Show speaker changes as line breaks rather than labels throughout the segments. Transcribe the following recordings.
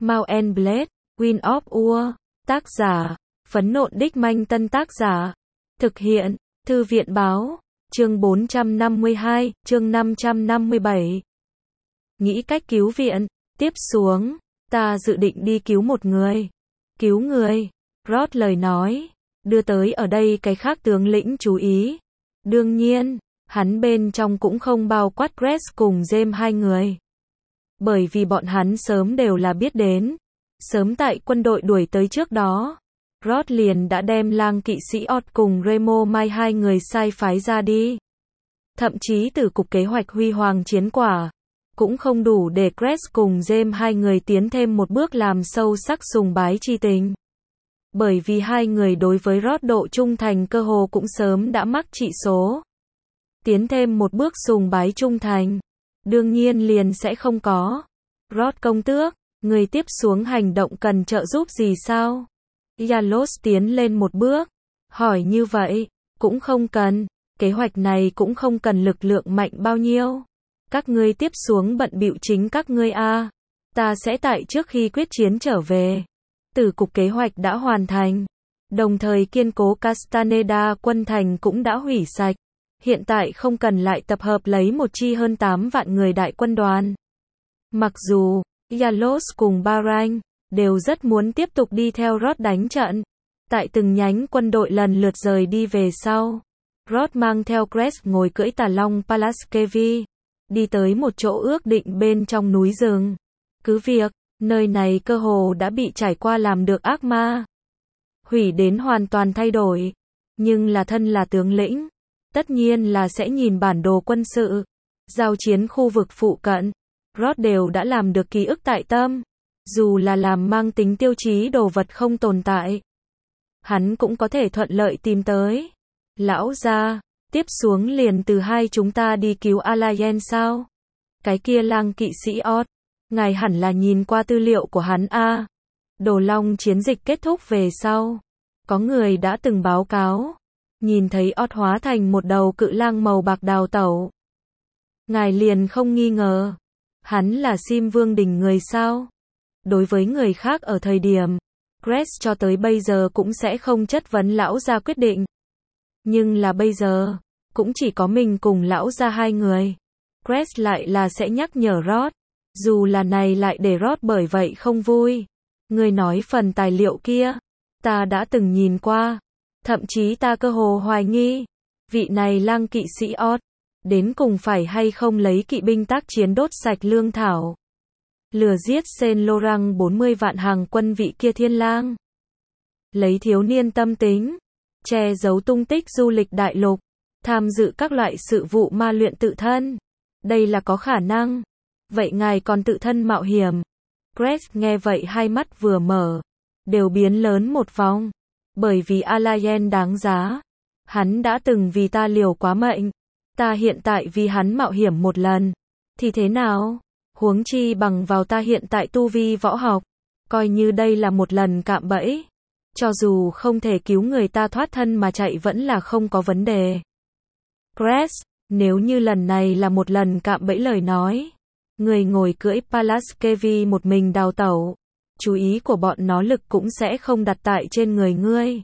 Mount and Blade, Wind of War. Tác giả, Phấn Nộn Đích Manh. Tân tác giả, thực hiện, Thư viện Báo. Chương 452, chương 557. Nghĩ cách cứu viện. Tiếp xuống, ta dự định đi cứu một người. Cứu người. Rod lời nói, đưa tới ở đây cái khác tướng lĩnh chú ý. Đương nhiên, hắn bên trong cũng không bao quát Cress cùng James hai người. Bởi vì bọn hắn sớm đều là biết đến. Sớm tại quân đội đuổi tới trước đó, Rod liền đã đem lang kỵ sĩ Ott cùng Remo Mai hai người sai phái ra đi. Thậm chí từ cục kế hoạch huy hoàng chiến quả, cũng không đủ để Cress cùng James hai người tiến thêm một bước làm sâu sắc sùng bái chi tình. Bởi vì hai người đối với Rod độ trung thành cơ hồ cũng sớm đã mắc trị số. Tiến thêm một bước sùng bái trung thành, đương nhiên liền sẽ không có. Rod công tước, người tiếp xuống hành động cần trợ giúp gì sao? Yalos tiến lên một bước, hỏi như vậy, cũng không cần, kế hoạch này cũng không cần lực lượng mạnh bao nhiêu. Các ngươi tiếp xuống bận bịu chính các ngươi a. Ta sẽ tại trước khi quyết chiến trở về. Từ cục kế hoạch đã hoàn thành, đồng thời kiên cố Castaneda quân thành cũng đã hủy sạch. Hiện tại không cần lại tập hợp lấy một chi hơn 8 vạn người đại quân đoàn. Mặc dù Yalos cùng Bahrain đều rất muốn tiếp tục đi theo Rod đánh trận. Tại từng nhánh quân đội lần lượt rời đi về sau, Rod mang theo Cress ngồi cưỡi tà long Palaskevi, đi tới một chỗ ước định bên trong núi rừng. Cứ việc, nơi này cơ hồ đã bị trải qua làm được ác ma. Hủy đến hoàn toàn thay đổi. Nhưng là thân là tướng lĩnh, tất nhiên là sẽ nhìn bản đồ quân sự. Giao chiến khu vực phụ cận, Rod đều đã làm được ký ức tại tâm. Dù là làm mang tính tiêu chí đồ vật không tồn tại, hắn cũng có thể thuận lợi tìm tới. Lão gia, tiếp xuống liền từ hai chúng ta đi cứu Alayen sao? Cái kia lang kỵ sĩ Ott, ngài hẳn là nhìn qua tư liệu của hắn a. Đồ Long chiến dịch kết thúc về sau, có người đã từng báo cáo, nhìn thấy Ott hóa thành một đầu cự lang màu bạc đào tẩu. Ngài liền không nghi ngờ, hắn là Sim Vương đỉnh người sao? Đối với người khác ở thời điểm, Cress cho tới bây giờ cũng sẽ không chất vấn lão gia quyết định. Nhưng là bây giờ, cũng chỉ có mình cùng lão gia hai người. Cress lại là sẽ nhắc nhở Rod. Dù là này lại để Rod bởi vậy không vui. Người nói phần tài liệu kia, ta đã từng nhìn qua. Thậm chí ta cơ hồ hoài nghi, vị này lang kỵ sĩ Ott, đến cùng phải hay không lấy kỵ binh tác chiến đốt sạch lương thảo. Lừa giết Saint Laurent 40 vạn hàng quân vị kia thiên lang. Lấy thiếu niên tâm tính, che giấu tung tích du lịch đại lục, tham dự các loại sự vụ ma luyện tự thân. Đây là có khả năng. Vậy ngài còn tự thân mạo hiểm. Cress nghe vậy hai mắt vừa mở, đều biến lớn một vòng. Bởi vì Alayen đáng giá. Hắn đã từng vì ta liều quá mệnh. Ta hiện tại vì hắn mạo hiểm một lần. Thì thế nào? Huống chi bằng vào ta hiện tại tu vi võ học. Coi như đây là một lần cạm bẫy. Cho dù không thể cứu người ta thoát thân mà chạy vẫn là không có vấn đề. Cress, nếu như lần này là một lần cạm bẫy lời nói, người ngồi cưỡi Palaskevi một mình đào tẩu, chú ý của bọn nó lực cũng sẽ không đặt tại trên người ngươi.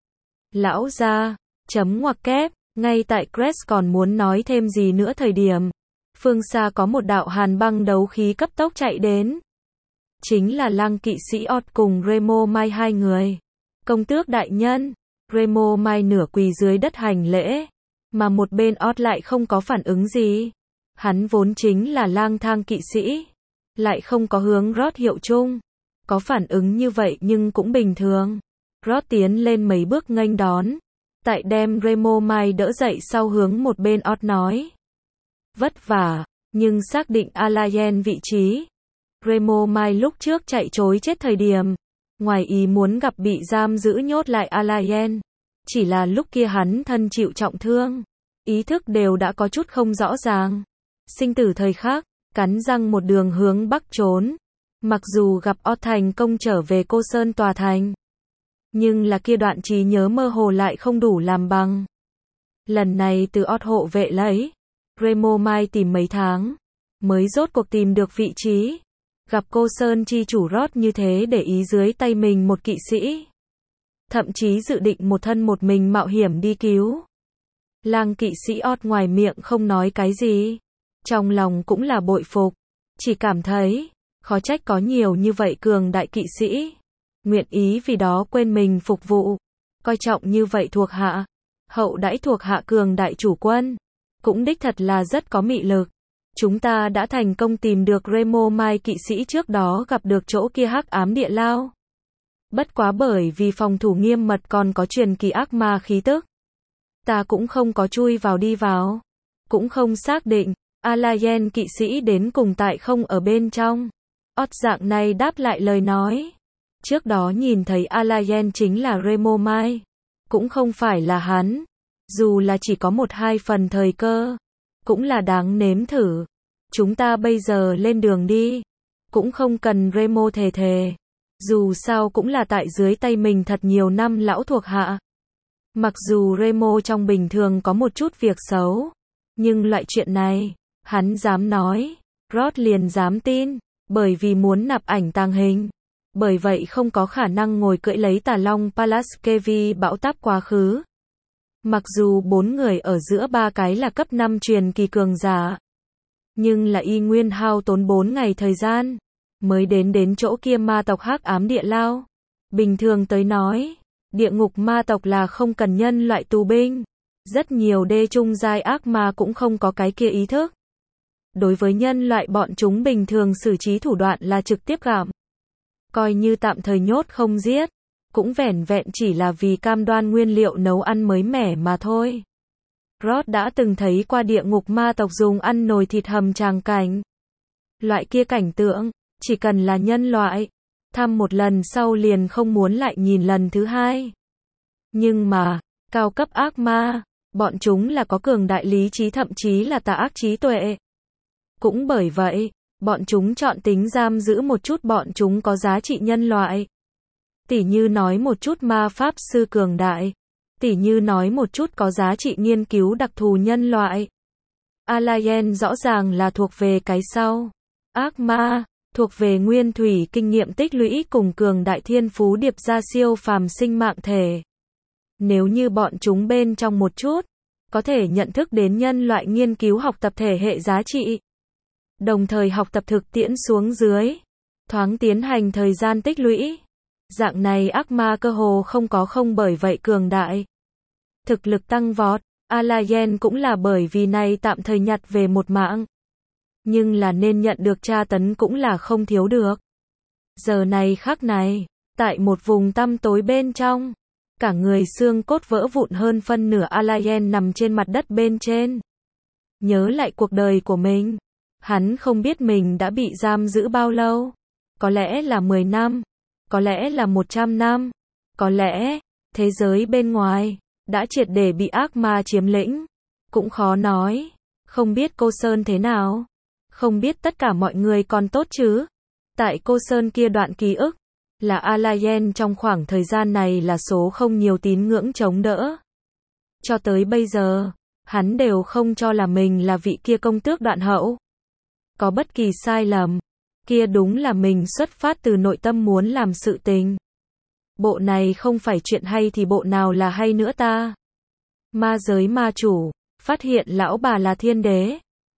Lão gia, chấm ngoặc kép, ngay tại Cress còn muốn nói thêm gì nữa thời điểm, phương xa có một đạo hàn băng đấu khí cấp tốc chạy đến. Chính là lang kỵ sĩ Ott cùng Remo Mai hai người. Công tước đại nhân, Remo Mai nửa quỳ dưới đất hành lễ, mà một bên Ott lại không có phản ứng gì. Hắn vốn chính là lang thang kỵ sĩ, lại không có hướng Rod hiệu chung. Có phản ứng như vậy nhưng cũng bình thường. Rod tiến lên mấy bước nghênh đón, tại đem Remo Mai đỡ dậy sau hướng một bên Ott nói. Vất vả, nhưng xác định Alayen vị trí. Remo Mai lúc trước chạy trối chết thời điểm, ngoài ý muốn gặp bị giam giữ nhốt lại Alayen. Chỉ là lúc kia hắn thân chịu trọng thương, ý thức đều đã có chút không rõ ràng. Sinh tử thời khắc, cắn răng một đường hướng bắc trốn. Mặc dù gặp Ott thành công trở về Cô Sơn tòa thành, nhưng là kia đoạn trí nhớ mơ hồ lại không đủ làm bằng. Lần này từ Ott hộ vệ lấy, Remo Mai tìm mấy tháng, mới rốt cuộc tìm được vị trí. Gặp cô Sơn chi chủ Rod như thế để ý dưới tay mình một kỵ sĩ. Thậm chí dự định một thân một mình mạo hiểm đi cứu. Lang kỵ sĩ Oz ngoài miệng không nói cái gì. Trong lòng cũng là bội phục. Chỉ cảm thấy, khó trách có nhiều như vậy cường đại kỵ sĩ. Nguyện ý vì đó quên mình phục vụ. Coi trọng như vậy thuộc hạ. Hậu đãi thuộc hạ cường đại chủ quân. Cũng đích thật là rất có mị lực. Chúng ta đã thành công tìm được Remo Mai kỵ sĩ trước đó gặp được chỗ kia hắc ám địa lao. Bất quá bởi vì phòng thủ nghiêm mật còn có truyền kỳ ác ma khí tức. Ta cũng không có chui vào đi vào. Cũng không xác định, Alayen kỵ sĩ đến cùng tại không ở bên trong. Oz dạng này đáp lại lời nói. Trước đó nhìn thấy Alayen chính là Remo Mai. Cũng không phải là hắn. Dù là chỉ có 1-2 phần thời cơ. Cũng là đáng nếm thử. Chúng ta bây giờ lên đường đi. Cũng không cần Remo thề. Dù sao cũng là tại dưới tay mình thật nhiều năm lão thuộc hạ. Mặc dù Remo trong bình thường có một chút việc xấu. Nhưng loại chuyện này, hắn dám nói. Rod liền dám tin. Bởi vì muốn nạp ảnh tàng hình. Bởi vậy không có khả năng ngồi cưỡi lấy Tà Long Palaskevi bão táp quá khứ. Mặc dù 4 người ở giữa 3 cái là cấp 5 truyền kỳ cường giả. Nhưng là y nguyên hao tốn 4 ngày thời gian. Mới đến chỗ kia ma tộc hắc ám địa lao. Bình thường tới nói, địa ngục ma tộc là không cần nhân loại tù binh. Rất nhiều đê trung giai ác ma cũng không có cái kia ý thức. Đối với nhân loại bọn chúng bình thường xử trí thủ đoạn là trực tiếp gặm. Coi như tạm thời nhốt không giết. Cũng vẻn vẹn chỉ là vì cam đoan nguyên liệu nấu ăn mới mẻ mà thôi. Rod đã từng thấy qua địa ngục ma tộc dùng ăn nồi thịt hầm tràng cảnh. Loại kia cảnh tượng, chỉ cần là nhân loại, thăm một lần sau liền không muốn lại nhìn lần thứ hai. Nhưng mà, cao cấp ác ma, bọn chúng là có cường đại lý trí thậm chí là tà ác trí tuệ. Cũng bởi vậy, bọn chúng chọn tính giam giữ một chút bọn chúng có giá trị nhân loại. Tỉ như nói một chút ma pháp sư cường đại. Tỉ như nói một chút có giá trị nghiên cứu đặc thù nhân loại. Alayen rõ ràng là thuộc về cái sau. Ác ma, thuộc về nguyên thủy kinh nghiệm tích lũy cùng cường đại thiên phú điệp ra siêu phàm sinh mạng thể. Nếu như bọn chúng bên trong một chút, có thể nhận thức đến nhân loại nghiên cứu học tập thể hệ giá trị. Đồng thời học tập thực tiễn xuống dưới. Thoáng tiến hành thời gian tích lũy. Dạng này ác ma cơ hồ không bởi vậy cường đại. Thực lực tăng vọt, Alayen cũng là bởi vì này tạm thời nhặt về một mạng. Nhưng là nên nhận được tra tấn cũng là không thiếu được. Giờ này khắc này, tại một vùng tăm tối bên trong, cả người xương cốt vỡ vụn hơn phân nửa Alayen nằm trên mặt đất bên trên. Nhớ lại cuộc đời của mình, hắn không biết mình đã bị giam giữ bao lâu. Có lẽ là 10 năm, có lẽ là 100 năm, có lẽ thế giới bên ngoài đã triệt để bị ác ma chiếm lĩnh. Cũng khó nói. Không biết cô Sơn thế nào? Không biết tất cả mọi người còn tốt chứ? Tại cô Sơn kia đoạn ký ức, là Alayen trong khoảng thời gian này là số không nhiều tín ngưỡng chống đỡ. Cho tới bây giờ, hắn đều không cho là mình là vị kia công tước đoạn hậu. Có bất kỳ sai lầm, kia đúng là mình xuất phát từ nội tâm muốn làm sự tình. Bộ này không phải chuyện hay thì bộ nào là hay nữa ta? Ma giới ma chủ, phát hiện lão bà là thiên đế.